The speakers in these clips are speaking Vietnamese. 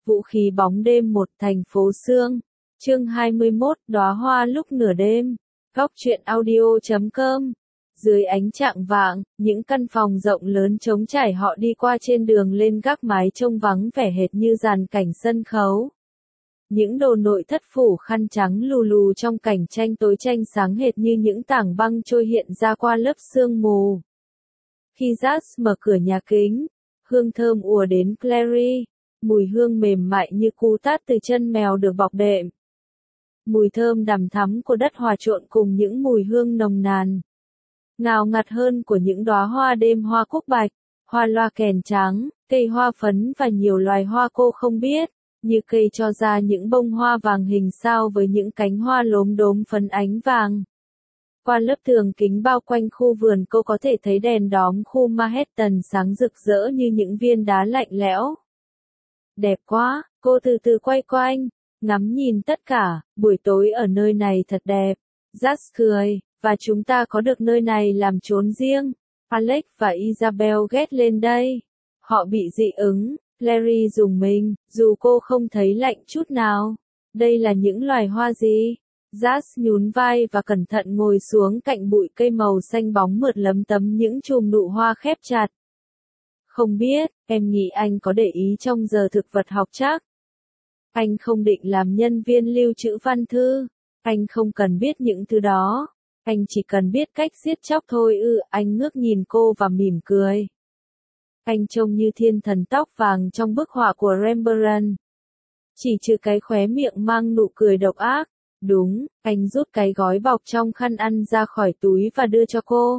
Vũ khí bóng đêm một thành phố sương. Chương 21, đóa hoa lúc nửa đêm. Góc truyện audio.com. Dưới ánh chạng vạng, những căn phòng rộng lớn trống trải họ đi qua trên đường lên gác mái trông vắng vẻ hệt như dàn cảnh sân khấu. Những đồ nội thất phủ khăn trắng lù lù trong cảnh tranh tối tranh sáng hệt như những tảng băng trôi hiện ra qua lớp sương mù. Khi Jas mở cửa nhà kính, hương thơm ùa đến Clary, mùi hương mềm mại như cú tát từ chân mèo được bọc đệm. Mùi thơm đằm thắm của đất hòa trộn cùng những mùi hương nồng nàn, ngào ngạt hơn của những đóa hoa đêm, hoa cúc bạch, hoa loa kèn trắng, cây hoa phấn và nhiều loài hoa cô không biết, như cây cho ra những bông hoa vàng hình sao với những cánh hoa lốm đốm phấn ánh vàng. Qua lớp tường kính bao quanh khu vườn cô có thể thấy đèn đóm khu Manhattan sáng rực rỡ như những viên đá lạnh lẽo. Đẹp quá, cô từ từ quay quanh, ngắm nhìn tất cả, buổi tối ở nơi này thật đẹp. Jas cười, và chúng ta có được nơi này làm chốn riêng. Alex và Isabel ghé lên đây. Họ bị dị ứng, Larry rùng mình, dù cô không thấy lạnh chút nào. Đây là những loài hoa gì? Jas nhún vai và cẩn thận ngồi xuống cạnh bụi cây màu xanh bóng mượt lấm tấm những chùm nụ hoa khép chặt. Không biết, em nghĩ anh có để ý trong giờ thực vật học chắc. Anh không định làm nhân viên lưu trữ văn thư. Anh không cần biết những thứ đó. Anh chỉ cần biết cách giết chóc thôi ư. Anh ngước nhìn cô và mỉm cười. Anh trông như thiên thần tóc vàng trong bức họa của Rembrandt. Chỉ trừ cái khóe miệng mang nụ cười độc ác. Đúng, anh rút cái gói bọc trong khăn ăn ra khỏi túi và đưa cho cô.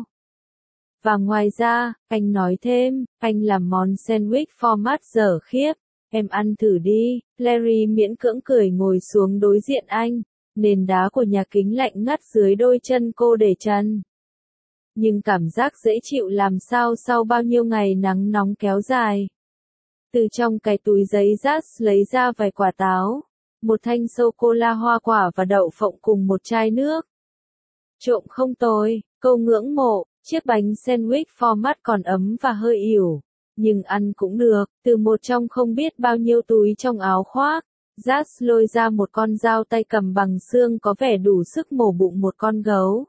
Và ngoài ra, anh nói thêm, anh làm món sandwich format dở khiếp. Em ăn thử đi. Larry miễn cưỡng cười ngồi xuống đối diện anh. Nền đá của nhà kính lạnh ngắt dưới đôi chân cô để trần. Nhưng cảm giác dễ chịu làm sao sau bao nhiêu ngày nắng nóng kéo dài. Từ trong cái túi giấy Jas lấy ra vài quả táo, một thanh sô-cô-la hoa quả và đậu phộng cùng một chai nước. Trộm không tồi, cô ngưỡng mộ, chiếc bánh sandwich format còn ấm và hơi ỉu. Nhưng ăn cũng được, từ một trong không biết bao nhiêu túi trong áo khoác. Jas lôi ra một con dao tay cầm bằng xương có vẻ đủ sức mổ bụng một con gấu.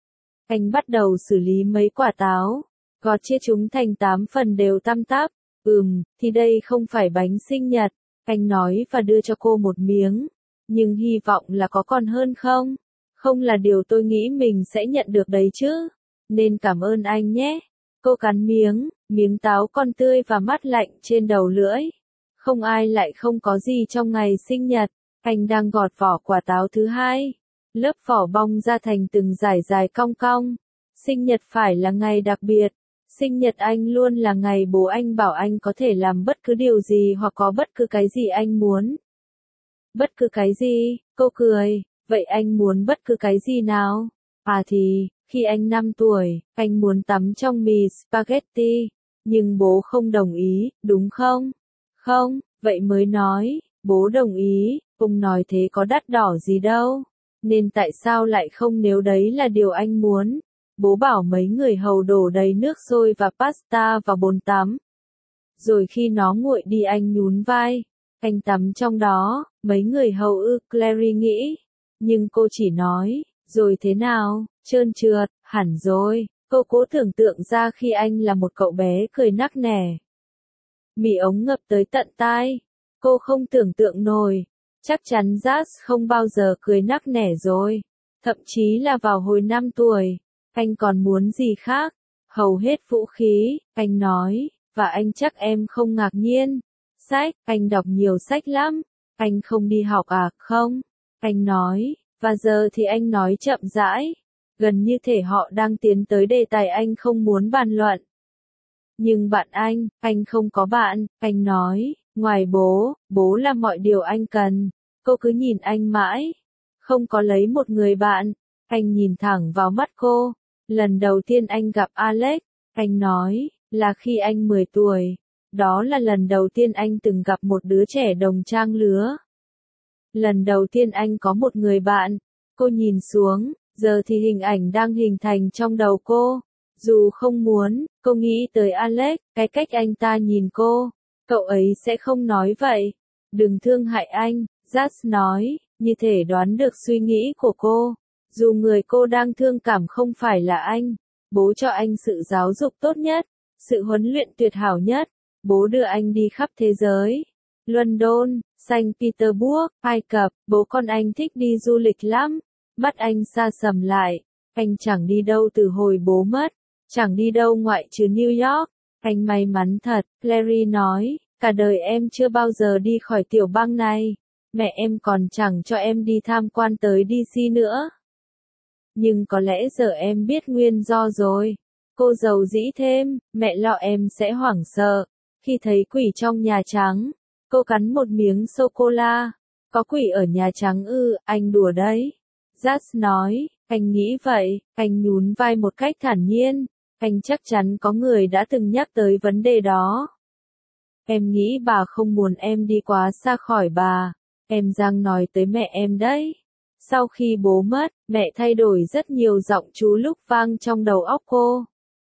Anh bắt đầu xử lý mấy quả táo, gọt chia chúng thành 8 phần đều tăm tắp. Thì đây không phải bánh sinh nhật, anh nói và đưa cho cô một miếng. Nhưng hy vọng là có còn hơn không? Không là điều tôi nghĩ mình sẽ nhận được đấy chứ. Nên cảm ơn anh nhé. Cô cắn miếng táo còn tươi và mát lạnh trên đầu lưỡi. Không ai lại không có gì trong ngày sinh nhật. Anh đang gọt vỏ quả táo thứ hai. Lớp vỏ bong ra thành từng dải dài cong cong. Sinh nhật phải là ngày đặc biệt. Sinh nhật anh luôn là ngày bố anh bảo anh có thể làm bất cứ điều gì hoặc có bất cứ cái gì anh muốn. Bất cứ cái gì, cô cười. Vậy anh muốn bất cứ cái gì nào? Thì, khi anh 5 tuổi, anh muốn tắm trong mì spaghetti. Nhưng bố không đồng ý, đúng không? Không, vậy mới nói, bố đồng ý, ông nói thế có đắt đỏ gì đâu. Nên tại sao lại không nếu đấy là điều anh muốn? Bố bảo mấy người hầu đổ đầy nước sôi và pasta vào bồn tắm. Rồi khi nó nguội đi anh nhún vai. Anh tắm trong đó, mấy người hầu ư, Clary nghĩ. Nhưng cô chỉ nói, rồi thế nào, trơn trượt, hẳn rồi. Cô cố tưởng tượng ra khi anh là một cậu bé cười nắc nẻ. Mì ống ngập tới tận tai. Cô không tưởng tượng nổi. Chắc chắn Jas không bao giờ cười nắc nẻ rồi. Thậm chí là vào hồi 5 tuổi. Anh còn muốn gì khác? Hầu hết vũ khí, anh nói. Và anh chắc em không ngạc nhiên. Sách, anh đọc nhiều sách lắm. Anh không đi học à, không? Anh nói. Và giờ thì anh nói chậm rãi. Gần như thể họ đang tiến tới đề tài anh không muốn bàn luận. Nhưng bạn anh không có bạn, anh nói, ngoài bố là mọi điều anh cần. Cô cứ nhìn anh mãi. Không có lấy một người bạn. Anh nhìn thẳng vào mắt cô. Lần đầu tiên anh gặp Alex, anh nói, là khi anh 10 tuổi. Đó là lần đầu tiên anh từng gặp một đứa trẻ đồng trang lứa. Lần đầu tiên anh có một người bạn. Cô nhìn xuống, giờ thì hình ảnh đang hình thành trong đầu cô. Dù không muốn, cô nghĩ tới Alex, cái cách anh ta nhìn cô. Cậu ấy sẽ không nói vậy. Đừng thương hại anh, Jazz nói, như thể đoán được suy nghĩ của cô. Dù người cô đang thương cảm không phải là anh, bố cho anh sự giáo dục tốt nhất, sự huấn luyện tuyệt hảo nhất. Bố đưa anh đi khắp thế giới. London, Saint Petersburg, Ai Cập, bố con anh thích đi du lịch lắm. Mắt anh sa sầm lại, anh chẳng đi đâu từ hồi bố mất, chẳng đi đâu ngoại trừ New York. Anh may mắn thật, Clary nói, cả đời em chưa bao giờ đi khỏi tiểu bang này. Mẹ em còn chẳng cho em đi tham quan tới DC nữa. Nhưng có lẽ giờ em biết nguyên do rồi. Cô dầu dĩ thêm, mẹ lo em sẽ hoảng sợ. Khi thấy quỷ trong Nhà Trắng, cô cắn một miếng sô-cô-la. Có quỷ ở Nhà Trắng ư, anh đùa đấy. Jazz nói, anh nghĩ vậy, anh nhún vai một cách thản nhiên. Anh chắc chắn có người đã từng nhắc tới vấn đề đó. Em nghĩ bà không muốn em đi quá xa khỏi bà. Em đang nói tới mẹ em đấy. Sau khi bố mất, mẹ thay đổi rất nhiều giọng chú lúc vang trong đầu óc cô.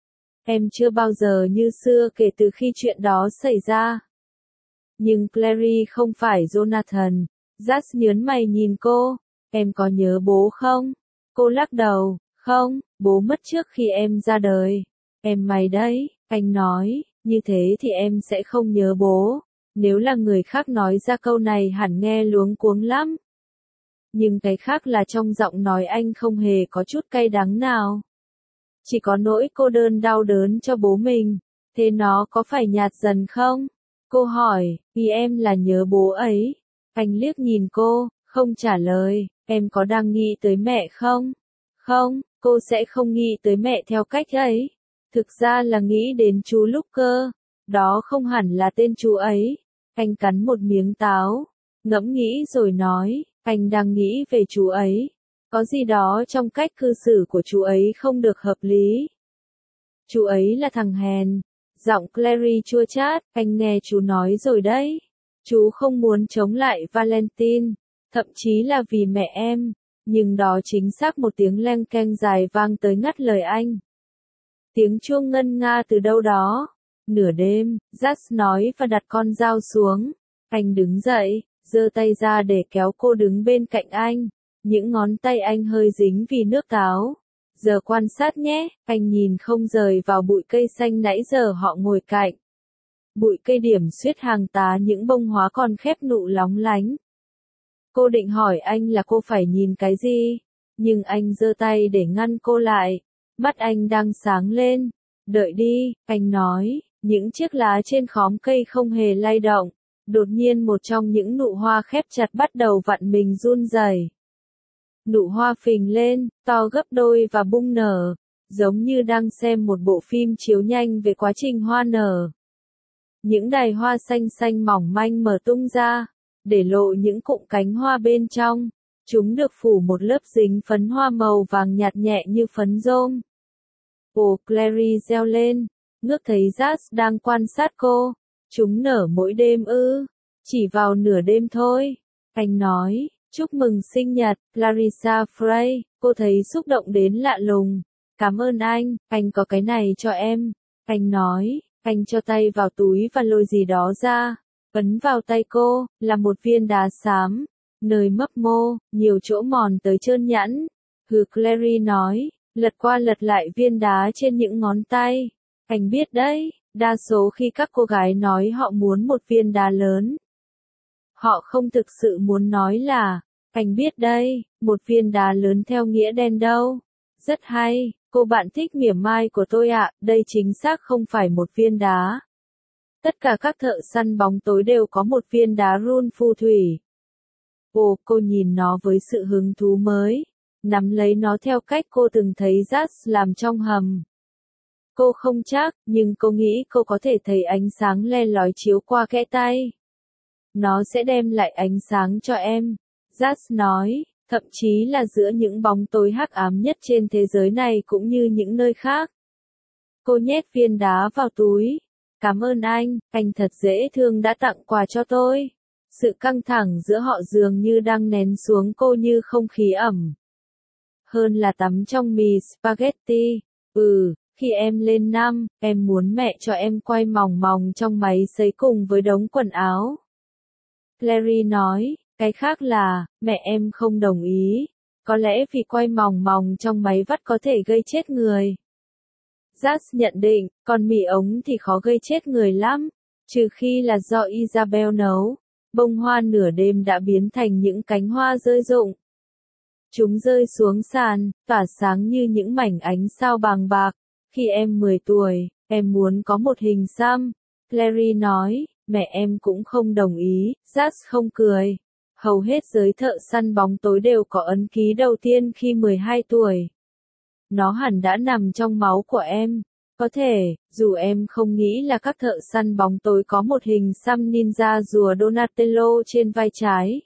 Em chưa bao giờ như xưa kể từ khi chuyện đó xảy ra. Nhưng Clary không phải Jonathan. Jazz nhớn mày nhìn cô. Em có nhớ bố không? Cô lắc đầu. Không, bố mất trước khi em ra đời. Em may đấy, anh nói, như thế thì em sẽ không nhớ bố. Nếu là người khác nói ra câu này hẳn nghe luống cuống lắm. Nhưng cái khác là trong giọng nói anh không hề có chút cay đắng nào. Chỉ có nỗi cô đơn đau đớn cho bố mình. Thế nó có phải nhạt dần không? Cô hỏi, vì em là nhớ bố ấy. Anh liếc nhìn cô, không trả lời, em có đang nghĩ tới mẹ không? Không, cô sẽ không nghĩ tới mẹ theo cách ấy. Thực ra là nghĩ đến chú lúc cơ. Đó không hẳn là tên chú ấy. Anh cắn một miếng táo, ngẫm nghĩ rồi nói, anh đang nghĩ về chú ấy. Có gì đó trong cách cư xử của chú ấy không được hợp lý. Chú ấy là thằng hèn. Giọng Clary chua chát, anh nghe chú nói rồi đấy. Chú không muốn chống lại Valentine, thậm chí là vì mẹ em. Nhưng đó chính xác một tiếng leng keng dài vang tới ngắt lời anh. Tiếng chuông ngân nga từ đâu đó. Nửa đêm, Jazz nói và đặt con dao xuống. Anh đứng dậy, giơ tay ra để kéo cô đứng bên cạnh anh. Những ngón tay anh hơi dính vì nước táo. Giờ quan sát nhé, anh nhìn không rời vào bụi cây xanh nãy giờ họ ngồi cạnh. Bụi cây điểm xuyết hàng tá những bông hoa còn khép nụ lóng lánh. Cô định hỏi anh là cô phải nhìn cái gì, nhưng anh giơ tay để ngăn cô lại. Mắt anh đang sáng lên. Đợi đi, anh nói, những chiếc lá trên khóm cây không hề lay động. Đột nhiên một trong những nụ hoa khép chặt bắt đầu vặn mình run rẩy. Nụ hoa phình lên, to gấp đôi và bung nở, giống như đang xem một bộ phim chiếu nhanh về quá trình hoa nở. Những đài hoa xanh xanh mỏng manh mở tung ra, để lộ những cụm cánh hoa bên trong. Chúng được phủ một lớp dính phấn hoa màu vàng nhạt nhẹ như phấn rôm. Ồ, Clary reo lên, ngước thấy Jazz đang quan sát cô. Chúng nở mỗi đêm ư? Chỉ vào nửa đêm thôi. Anh nói, chúc mừng sinh nhật, Clarissa Frey. Cô thấy xúc động đến lạ lùng. Cảm ơn anh có cái này cho em. Anh nói, anh cho tay vào túi và lôi gì đó ra. Ấn vào tay cô, là một viên đá xám. Nơi mấp mô, nhiều chỗ mòn tới trơn nhẵn. Clary nói, lật qua lật lại viên đá trên những ngón tay. Anh biết đấy, đa số khi các cô gái nói họ muốn một viên đá lớn, họ không thực sự muốn nói là, anh biết đấy, một viên đá lớn theo nghĩa đen đâu. Rất hay, cô bạn thích mỉa mai của tôi ạ, đây chính xác không phải một viên đá. Tất cả các thợ săn bóng tối đều có một viên đá run phù thủy. Ồ, cô nhìn nó với sự hứng thú mới, nắm lấy nó theo cách cô từng thấy Jazz làm trong hầm. Cô không chắc, nhưng cô nghĩ cô có thể thấy ánh sáng le lói chiếu qua kẽ tay. Nó sẽ đem lại ánh sáng cho em, Jazz nói, thậm chí là giữa những bóng tối hắc ám nhất trên thế giới này cũng như những nơi khác. Cô nhét viên đá vào túi. Cảm ơn anh thật dễ thương đã tặng quà cho tôi. Sự căng thẳng giữa họ dường như đang nén xuống cô như không khí ẩm. Hơn là tắm trong mì spaghetti. Khi em lên năm, em muốn mẹ cho em quay mòng mòng trong máy sấy cùng với đống quần áo. Clary nói, cái khác là, mẹ em không đồng ý. Có lẽ vì quay mòng mòng trong máy vắt có thể gây chết người. Jas nhận định, còn mì ống thì khó gây chết người lắm, trừ khi là do Isabel nấu. Bông hoa nửa đêm đã biến thành những cánh hoa rơi rụng. Chúng rơi xuống sàn, tỏa sáng như những mảnh ánh sao bàng bạc. Khi em 10 tuổi, em muốn có một hình xăm. Clary nói, mẹ em cũng không đồng ý. Jas không cười. Hầu hết giới thợ săn bóng tối đều có ấn ký đầu tiên khi 12 tuổi. Nó hẳn đã nằm trong máu của em. Có thể, dù em không nghĩ là các thợ săn bóng tối có một hình xăm ninja rùa Donatello trên vai trái.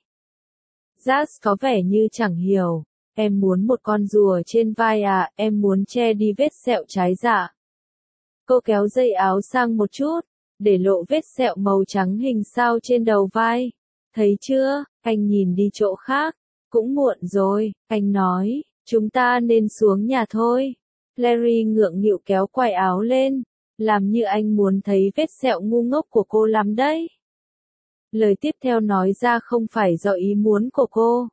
Jas có vẻ như chẳng hiểu. Em muốn một con rùa trên vai à, em muốn che đi vết sẹo trái dạ. Cô kéo dây áo sang một chút, để lộ vết sẹo màu trắng hình sao trên đầu vai. Thấy chưa, anh nhìn đi chỗ khác. Cũng muộn rồi, anh nói, chúng ta nên xuống nhà thôi. Larry ngượng nghịu kéo quai áo lên, làm như anh muốn thấy vết sẹo ngu ngốc của cô lắm đấy. Lời tiếp theo nói ra không phải do ý muốn của cô.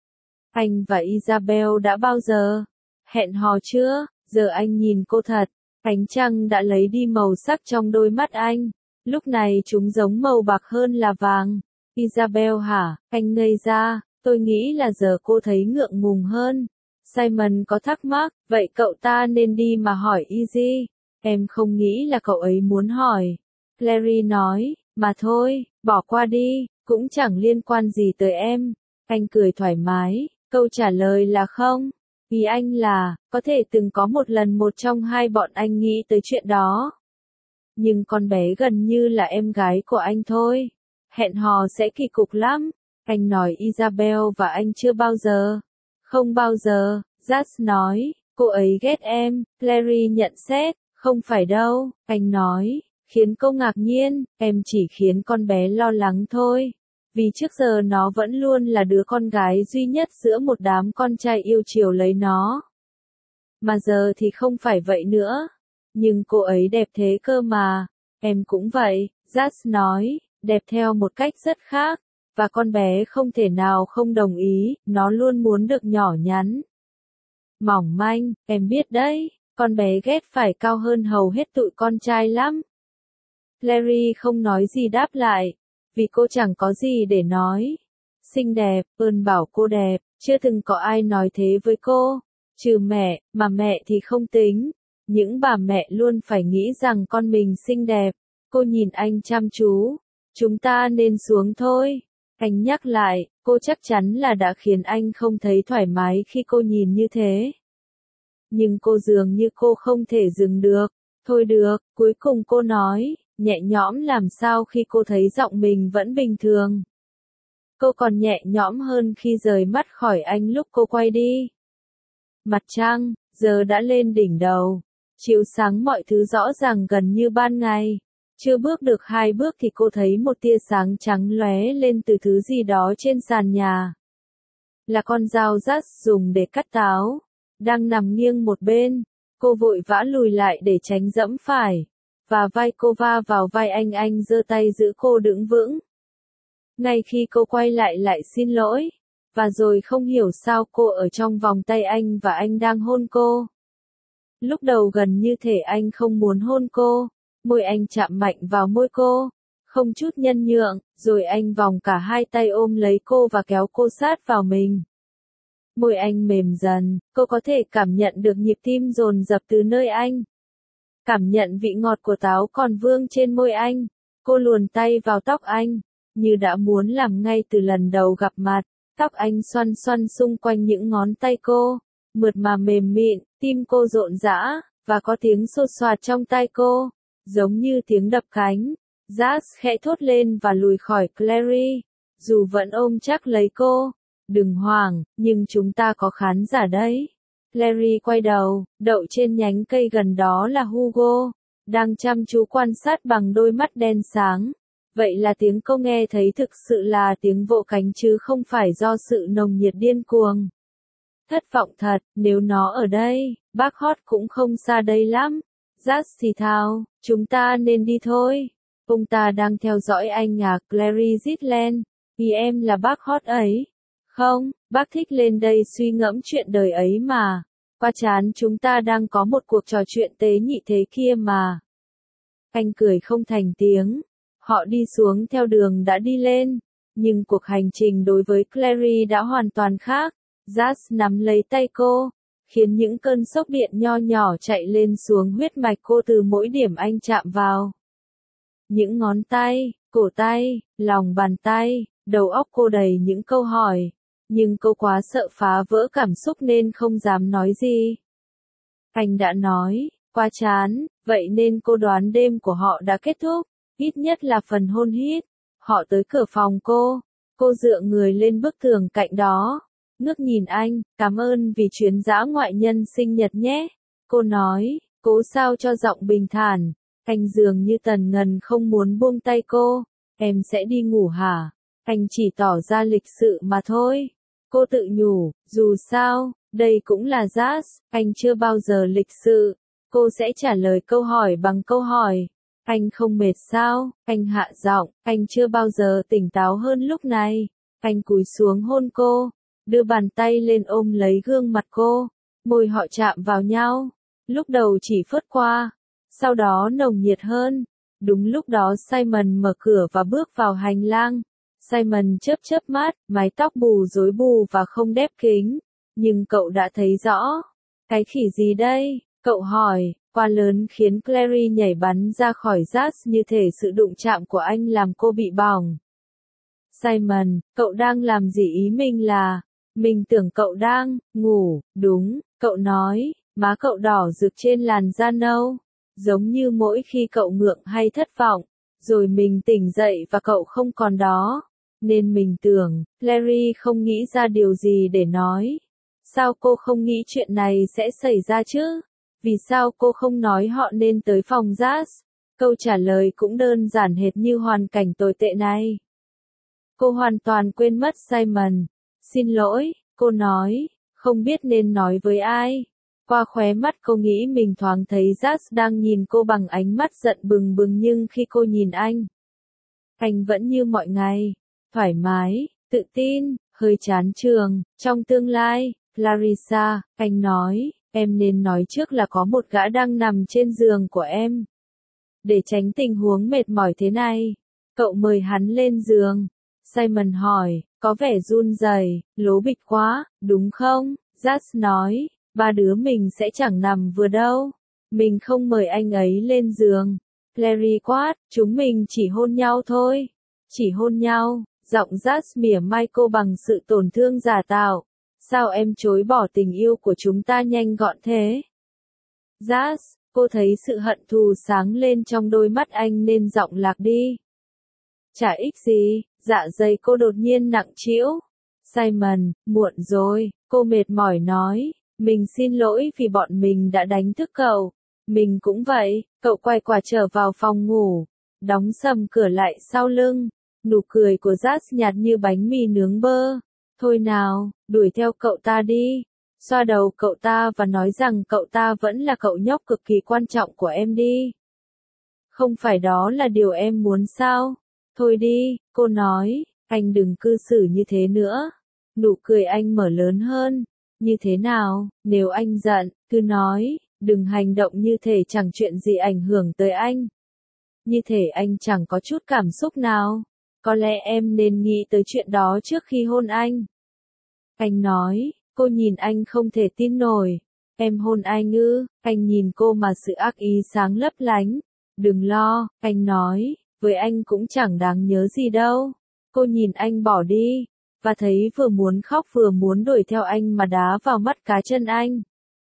Anh và Isabel đã bao giờ hẹn hò chưa? Giờ anh nhìn cô thật. Ánh trăng đã lấy đi màu sắc trong đôi mắt anh. Lúc này chúng giống màu bạc hơn là vàng. Isabel hả? Anh ngây ra. Tôi nghĩ là giờ cô thấy ngượng ngùng hơn. Simon có thắc mắc, vậy cậu ta nên đi mà hỏi Izzy. Em không nghĩ là cậu ấy muốn hỏi. Clary nói, mà thôi, bỏ qua đi, cũng chẳng liên quan gì tới em. Anh cười thoải mái, câu trả lời là không. Ý anh là, có thể từng có một lần một trong hai bọn anh nghĩ tới chuyện đó. Nhưng con bé gần như là em gái của anh thôi. Hẹn hò sẽ kỳ cục lắm. Anh nói Isabel và anh chưa bao giờ. Không bao giờ, Jas nói, cô ấy ghét em. Clary nhận xét, không phải đâu, anh nói, khiến cô ngạc nhiên, em chỉ khiến con bé lo lắng thôi. Vì trước giờ nó vẫn luôn là đứa con gái duy nhất giữa một đám con trai yêu chiều lấy nó. Mà giờ thì không phải vậy nữa. Nhưng cô ấy đẹp thế cơ mà. Em cũng vậy, Jas nói, đẹp theo một cách rất khác. Và con bé không thể nào không đồng ý, nó luôn muốn được nhỏ nhắn. Mỏng manh, em biết đấy, con bé ghét phải cao hơn hầu hết tụi con trai lắm. Larry không nói gì đáp lại, vì cô chẳng có gì để nói. Xinh đẹp, ơn bảo cô đẹp, chưa từng có ai nói thế với cô. Trừ mẹ, mà mẹ thì không tính. Những bà mẹ luôn phải nghĩ rằng con mình xinh đẹp. Cô nhìn anh chăm chú. Chúng ta nên xuống thôi. Anh nhắc lại, cô chắc chắn là đã khiến anh không thấy thoải mái khi cô nhìn như thế. Nhưng cô dường như cô không thể dừng được. Thôi được, cuối cùng cô nói, nhẹ nhõm làm sao khi cô thấy giọng mình vẫn bình thường. Cô còn nhẹ nhõm hơn khi rời mắt khỏi anh lúc cô quay đi. Mặt trăng, giờ đã lên đỉnh đầu. Chiếu sáng mọi thứ rõ ràng gần như ban ngày. Chưa bước được 2 bước thì cô thấy một tia sáng trắng lóe lên từ thứ gì đó trên sàn nhà. Là con dao Jas dùng để cắt táo. Đang nằm nghiêng một bên. Cô vội vã lùi lại để tránh dẫm phải. Và vai cô va vào vai anh giơ tay giữ cô đứng vững. Ngay khi cô quay lại xin lỗi. Và rồi không hiểu sao cô ở trong vòng tay anh và anh đang hôn cô. Lúc đầu gần như thể anh không muốn hôn cô. Môi anh chạm mạnh vào môi cô, không chút nhân nhượng, rồi anh vòng cả hai tay ôm lấy cô và kéo cô sát vào mình. Môi anh mềm dần, cô có thể cảm nhận được nhịp tim dồn dập từ nơi anh. Cảm nhận vị ngọt của táo còn vương trên môi anh. Cô luồn tay vào tóc anh, như đã muốn làm ngay từ lần đầu gặp mặt. Tóc anh xoăn xoăn xung quanh những ngón tay cô, mượt mà mềm mịn, tim cô rộn rã, và có tiếng xô xoạt trong tai cô. Giống như tiếng đập cánh. Jas khẽ thốt lên và lùi khỏi Clary. Dù vẫn ôm chắc lấy cô. Đừng hoảng, nhưng chúng ta có khán giả đấy. Clary quay đầu, đậu trên nhánh cây gần đó là Hugo. Đang chăm chú quan sát bằng đôi mắt đen sáng. Vậy là tiếng cô nghe thấy thực sự là tiếng vỗ cánh chứ không phải do sự nồng nhiệt điên cuồng. Thất vọng thật, nếu nó ở đây, bác Hot cũng không xa đây lắm. Jas thì thào, chúng ta nên đi thôi. Ông ta đang theo dõi anh à, Clary rít lên. Vì em là bác hot ấy. Không, bác thích lên đây suy ngẫm chuyện đời ấy mà. Qua chán chúng ta đang có một cuộc trò chuyện tế nhị thế kia mà. Anh cười không thành tiếng. Họ đi xuống theo đường đã đi lên. Nhưng cuộc hành trình đối với Clary đã hoàn toàn khác. Jazz nắm lấy tay cô, khiến những cơn sốc điện nho nhỏ chạy lên xuống huyết mạch cô từ mỗi điểm anh chạm vào. Những ngón tay, cổ tay, lòng bàn tay, đầu óc cô đầy những câu hỏi. Nhưng cô quá sợ phá vỡ cảm xúc nên không dám nói gì. Anh đã nói, quá chán, vậy nên cô đoán đêm của họ đã kết thúc, ít nhất là phần hôn hít. Họ tới cửa phòng cô dựa người lên bức tường cạnh đó, ngước nhìn anh, cảm ơn vì chuyến dã ngoại nhân sinh nhật nhé. Cô nói, cố sao cho giọng bình thản. Anh dường như tần ngần không muốn buông tay cô. Em sẽ đi ngủ hả? Anh chỉ tỏ ra lịch sự mà thôi. Cô tự nhủ, dù sao, đây cũng là Jazz, anh chưa bao giờ lịch sự. Cô sẽ trả lời câu hỏi bằng câu hỏi. Anh không mệt sao? Anh hạ giọng, anh chưa bao giờ tỉnh táo hơn lúc này. Anh cúi xuống hôn cô, đưa bàn tay lên ôm lấy gương mặt cô, môi họ chạm vào nhau. Lúc đầu chỉ phớt qua, sau đó nồng nhiệt hơn. Đúng lúc đó Simon mở cửa và bước vào hành lang. Simon chớp chớp mắt, mái tóc bù rối bù và không đeo kính. Nhưng cậu đã thấy rõ. Cái khỉ gì đây? Cậu hỏi, quá lớn khiến Clary nhảy bắn ra khỏi Jazz như thể sự đụng chạm của anh làm cô bị bỏng. Simon, cậu đang làm gì ý mình là? Mình tưởng cậu đang ngủ, đúng, cậu nói, má cậu đỏ rực trên làn da nâu. Giống như mỗi khi cậu ngượng hay thất vọng, rồi mình tỉnh dậy và cậu không còn đó. Nên mình tưởng, Clary không nghĩ ra điều gì để nói. Sao cô không nghĩ chuyện này sẽ xảy ra chứ? Vì sao cô không nói họ nên tới phòng Jazz? Câu trả lời cũng đơn giản hệt như hoàn cảnh tồi tệ này. Cô hoàn toàn quên mất Simon. Xin lỗi, cô nói, không biết nên nói với ai. Qua khóe mắt cô nghĩ mình thoáng thấy Jazz đang nhìn cô bằng ánh mắt giận bừng bừng, nhưng khi cô nhìn anh vẫn như mọi ngày, thoải mái, tự tin, hơi chán trường. Trong tương lai, Clarissa, anh nói, em nên nói trước là có một gã đang nằm trên giường của em. Để tránh tình huống mệt mỏi thế này, cậu mời hắn lên giường. Simon hỏi, có vẻ run rẩy, lố bịch quá, đúng không? Jazz nói, ba đứa mình sẽ chẳng nằm vừa đâu. Mình không mời anh ấy lên giường. Clary quát, chúng mình chỉ hôn nhau thôi. Chỉ hôn nhau. Giọng Jazz mỉa mai cô bằng sự tổn thương giả tạo. Sao em chối bỏ tình yêu của chúng ta nhanh gọn thế? Jazz, cô thấy sự hận thù sáng lên trong đôi mắt anh nên giọng lạc đi. Chả ích gì, dạ dày cô đột nhiên nặng trĩu. Simon, muộn rồi, cô mệt mỏi nói. Mình xin lỗi vì bọn mình đã đánh thức cậu. Mình cũng vậy. Cậu quay qua trở vào phòng ngủ, đóng sầm cửa lại sau lưng. Nụ cười của Jazz nhạt như bánh mì nướng bơ. Thôi nào, đuổi theo cậu ta đi. Xoa đầu cậu ta và nói rằng cậu ta vẫn là cậu nhóc cực kỳ quan trọng của em đi. Không phải đó là điều em muốn sao? Thôi đi, cô nói, anh đừng cư xử như thế nữa. Nụ cười anh mở lớn hơn. Như thế nào, nếu anh giận, cứ nói, đừng hành động như thể chẳng chuyện gì ảnh hưởng tới anh. Như thể anh chẳng có chút cảm xúc nào. Có lẽ em nên nghĩ tới chuyện đó trước khi hôn anh. Anh nói, cô nhìn anh không thể tin nổi. Em hôn anh ư? Anh nhìn cô mà sự ác ý sáng lấp lánh. Đừng lo, anh nói, với anh cũng chẳng đáng nhớ gì đâu. Cô nhìn anh bỏ đi, và thấy vừa muốn khóc vừa muốn đuổi theo anh mà đá vào mắt cá chân anh.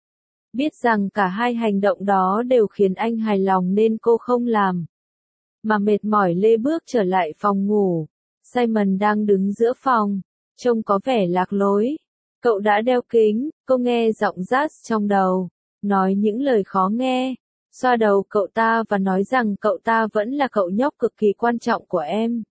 Biết rằng cả hai hành động đó đều khiến anh hài lòng nên cô không làm. Mà mệt mỏi lê bước trở lại phòng ngủ. Simon đang đứng giữa phòng, trông có vẻ lạc lối. Cậu đã đeo kính, cô nghe giọng Jazz trong đầu, nói những lời khó nghe, xoa đầu cậu ta và nói rằng cậu ta vẫn là cậu nhóc cực kỳ quan trọng của em.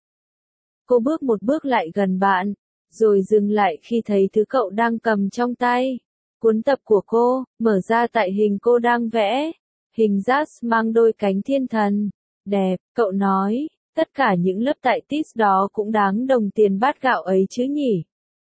Cô bước một bước lại gần bạn, rồi dừng lại khi thấy thứ cậu đang cầm trong tay. Cuốn tập của cô, mở ra tại hình cô đang vẽ. Hình Jazz mang đôi cánh thiên thần. Đẹp, cậu nói, Tất cả những lớp tại TIS đó cũng đáng đồng tiền bát gạo ấy chứ nhỉ?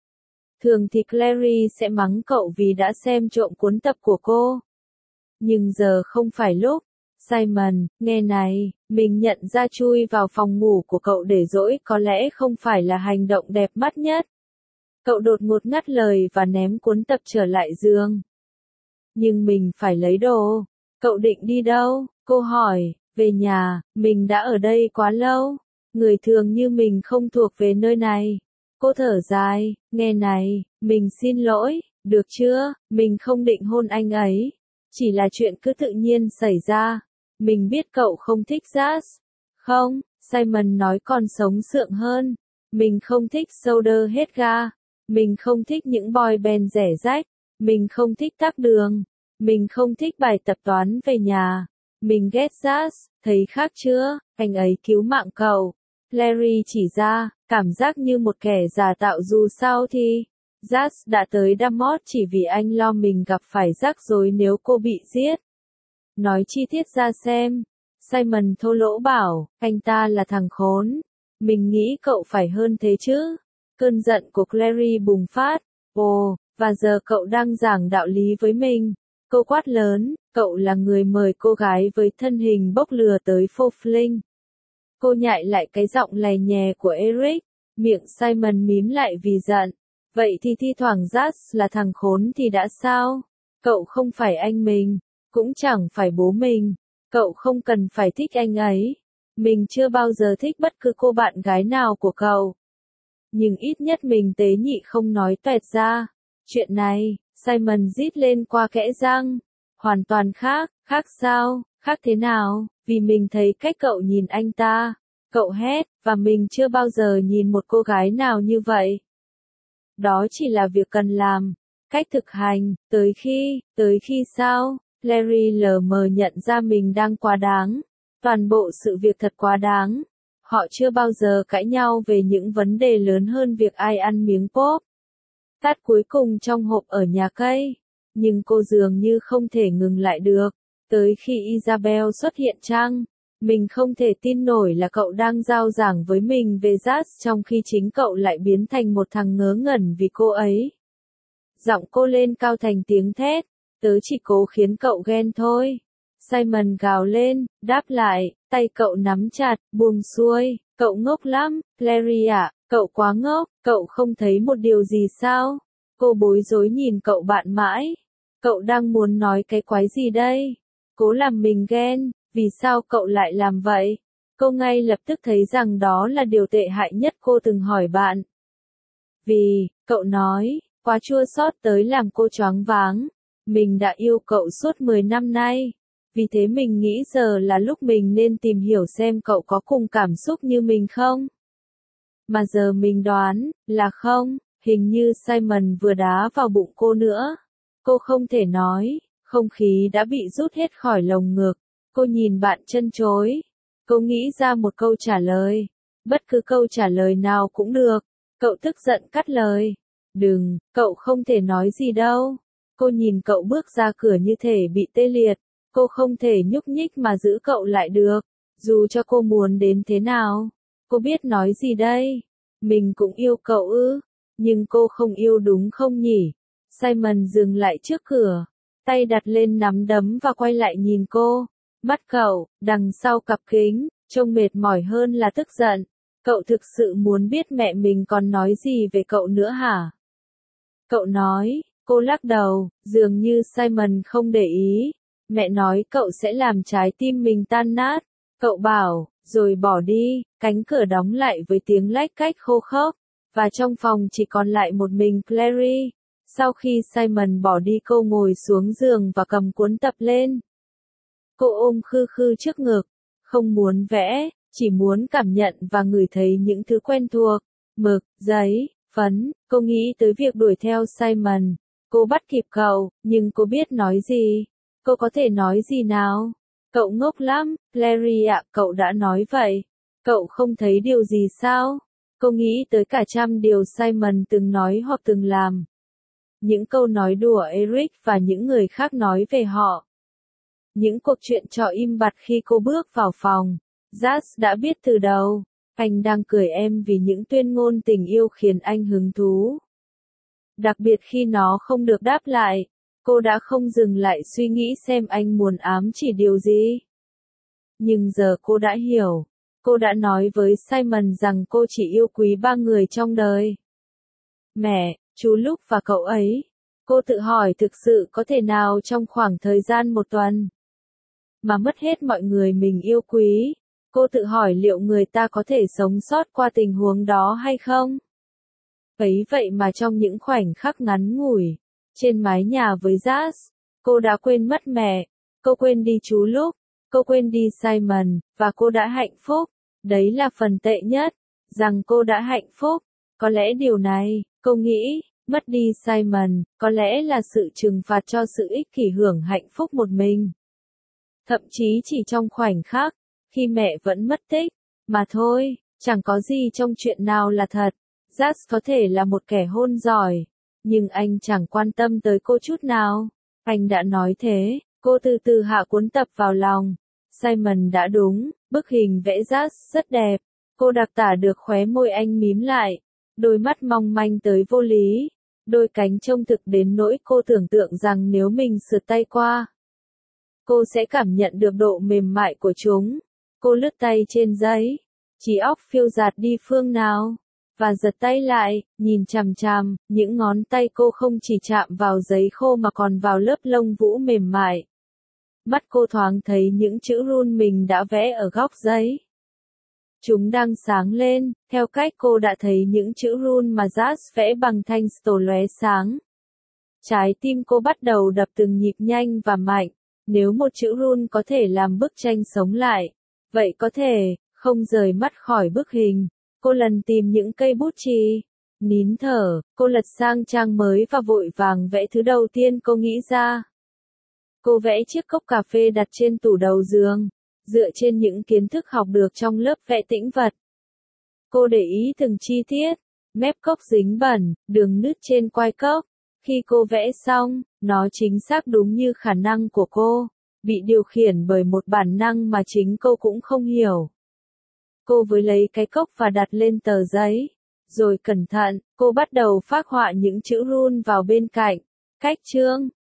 Thường thì Clary sẽ mắng cậu vì đã xem trộm cuốn tập của cô. Nhưng giờ không phải lúc. Simon, nghe này, mình nhận ra chui vào phòng ngủ của cậu để dỗi có lẽ không phải là hành động đẹp mắt nhất. Cậu đột ngột ngắt lời và ném cuốn tập trở lại giường. Nhưng mình phải lấy đồ. Cậu định đi đâu? Cô hỏi. Về nhà, mình đã ở đây quá lâu. Người thường như mình không thuộc về nơi này. Cô thở dài, nghe này, mình xin lỗi, được chưa, mình không định hôn anh ấy. Chỉ là chuyện cứ tự nhiên xảy ra. Mình biết cậu không thích jazz. Không, Simon nói còn sống sượng hơn. Mình không thích Soder hết ga. Mình không thích những boy band rẻ rách. Mình không thích tắc đường. Mình không thích bài tập toán về nhà. Mình ghét jazz, thấy khác chưa, anh ấy cứu mạng cậu. Larry chỉ ra, cảm giác như một kẻ giả tạo dù sao thì. Jazz đã tới Dammot chỉ vì anh lo mình gặp phải rắc rối nếu cô bị giết. Nói chi tiết ra xem. Simon thô lỗ bảo, anh ta là thằng khốn. Mình nghĩ cậu phải hơn thế chứ. Cơn giận của Clary bùng phát. Ồ, và giờ cậu đang giảng đạo lý với mình. Cô quát lớn, cậu là người mời cô gái với thân hình bốc lửa tới phô fling. Cô nhại lại cái giọng lè nhè của Eric, miệng Simon mím lại vì giận. Vậy thì thi thoảng Jazz là thằng khốn thì đã sao? Cậu không phải anh mình, cũng chẳng phải bố mình. Cậu không cần phải thích anh ấy. Mình chưa bao giờ thích bất cứ cô bạn gái nào của cậu. Nhưng ít nhất mình tế nhị không nói toẹt ra. Chuyện này, Simon rít lên qua kẽ răng. Hoàn toàn khác, khác sao, khác thế nào, vì mình thấy cách cậu nhìn anh ta. Cậu hét, và mình chưa bao giờ nhìn một cô gái nào như vậy. Đó chỉ là việc cần làm. Cách thực hành, tới khi sao, Larry lờ mờ nhận ra mình đang quá đáng. Toàn bộ sự việc thật quá đáng. Họ chưa bao giờ cãi nhau về những vấn đề lớn hơn việc ai ăn miếng pop. Tát cuối cùng trong hộp ở nhà cây. Nhưng cô dường như không thể ngừng lại được. Tới khi Isabel xuất hiện chăng? Mình không thể tin nổi là cậu đang giao giảng với mình về jazz trong khi chính cậu lại biến thành một thằng ngớ ngẩn vì cô ấy. Giọng cô lên cao thành tiếng thét. Tớ chỉ cố khiến cậu ghen thôi. Simon gào lên, đáp lại, tay cậu nắm chặt, buông xuôi. Cậu ngốc lắm, Clary ạ, cậu quá ngốc, cậu không thấy một điều gì sao? Cô bối rối nhìn cậu bạn mãi. Cậu đang muốn nói cái quái gì đây? Cố làm mình ghen, vì sao cậu lại làm vậy? Cô ngay lập tức thấy rằng đó là điều tệ hại nhất cô từng hỏi bạn. Vì, cậu nói, quá chua xót tới làm cô choáng váng. Mình đã yêu cậu suốt 10 năm nay. Vì thế mình nghĩ giờ là lúc mình nên tìm hiểu xem cậu có cùng cảm xúc như mình không? Mà giờ mình đoán, là không, hình như Simon vừa đá vào bụng cô nữa. Cô không thể nói, không khí đã bị rút hết khỏi lồng ngực. Cô nhìn bạn chân chối. Cô nghĩ ra một câu trả lời. Bất cứ câu trả lời nào cũng được. Cậu tức giận cắt lời. Đừng, cậu không thể nói gì đâu. Cô nhìn cậu bước ra cửa như thể bị tê liệt. Cô không thể nhúc nhích mà giữ cậu lại được. Dù cho cô muốn đến thế nào. Cô biết nói gì đây? Mình cũng yêu cậu ư? Nhưng cô không yêu đúng không nhỉ? Simon dừng lại trước cửa. Tay đặt lên nắm đấm và quay lại nhìn cô. Mắt cậu, đằng sau cặp kính, trông mệt mỏi hơn là tức giận. Cậu thực sự muốn biết mẹ mình còn nói gì về cậu nữa hả? Cậu nói, cô lắc đầu, dường như Simon không để ý. Mẹ nói cậu sẽ làm trái tim mình tan nát. Cậu bảo, rồi bỏ đi, cánh cửa đóng lại với tiếng lách cách khô khốc. Và trong phòng chỉ còn lại một mình Clary. Sau khi Simon bỏ đi cô ngồi xuống giường và cầm cuốn tập lên. Cô ôm khư khư trước ngực. Không muốn vẽ, chỉ muốn cảm nhận và ngửi thấy những thứ quen thuộc. Mực, giấy, phấn, cô nghĩ tới việc đuổi theo Simon. Cô bắt kịp cậu, nhưng cô biết nói gì. Cô có thể nói gì nào? Cậu ngốc lắm, Larry ạ, cậu đã nói vậy. Cậu không thấy điều gì sao? Cô nghĩ tới cả trăm điều Simon từng nói hoặc từng làm. Những câu nói đùa Eric và những người khác nói về họ. Những cuộc chuyện trò im bặt khi cô bước vào phòng. Jazz đã biết từ đầu. Anh đang cười em vì những tuyên ngôn tình yêu khiến anh hứng thú. Đặc biệt khi nó không được đáp lại, cô đã không dừng lại suy nghĩ xem anh muốn ám chỉ điều gì. Nhưng giờ cô đã hiểu. Cô đã nói với Simon rằng cô chỉ yêu quý 3 người trong đời. Mẹ, chú Luke và cậu ấy. Cô tự hỏi thực sự có thể nào trong khoảng thời gian 1 tuần mà mất hết mọi người mình yêu quý. Cô tự hỏi liệu người ta có thể sống sót qua tình huống đó hay không? Ấy vậy mà trong những khoảnh khắc ngắn ngủi, trên mái nhà với Jazz, cô đã quên mất mẹ, cô quên đi chú Luke, cô quên đi Simon, và cô đã hạnh phúc. Đấy là phần tệ nhất, rằng cô đã hạnh phúc. Có lẽ điều này, cô nghĩ, mất đi Simon, có lẽ là sự trừng phạt cho sự ích kỷ hưởng hạnh phúc một mình. Thậm chí chỉ trong khoảnh khắc, khi mẹ vẫn mất tích, mà thôi, chẳng có gì trong chuyện nào là thật. Jazz có thể là một kẻ hôn giỏi, nhưng anh chẳng quan tâm tới cô chút nào. Anh đã nói thế, cô từ từ hạ cuốn tập vào lòng. Simon đã đúng, bức hình vẽ Jazz rất đẹp. Cô đặc tả được khóe môi anh mím lại, đôi mắt mong manh tới vô lý, đôi cánh trông thực đến nỗi cô tưởng tượng rằng nếu mình sượt tay qua, cô sẽ cảm nhận được độ mềm mại của chúng. Cô lướt tay trên giấy, trí óc phiêu dạt đi phương nào, và giật tay lại, nhìn chằm chằm, những ngón tay cô không chỉ chạm vào giấy khô mà còn vào lớp lông vũ mềm mại. Mắt cô thoáng thấy những chữ rune mình đã vẽ ở góc giấy. Chúng đang sáng lên, theo cách cô đã thấy những chữ rune mà Jazz vẽ bằng thanh stồ lóe sáng. Trái tim cô bắt đầu đập từng nhịp nhanh và mạnh. Nếu một chữ rune có thể làm bức tranh sống lại, vậy có thể, không rời mắt khỏi bức hình. Cô lần tìm những cây bút chì. Nín thở, cô lật sang trang mới và vội vàng vẽ thứ đầu tiên cô nghĩ ra. Cô vẽ chiếc cốc cà phê đặt trên tủ đầu giường, dựa trên những kiến thức học được trong lớp vẽ tĩnh vật. Cô để ý từng chi tiết, mép cốc dính bẩn, đường nứt trên quai cốc. Khi cô vẽ xong, nó chính xác đúng như khả năng của cô, bị điều khiển bởi một bản năng mà chính cô cũng không hiểu. Cô với lấy cái cốc và đặt lên tờ giấy. Rồi cẩn thận, cô bắt đầu phác họa những chữ rune vào bên cạnh. Cách chương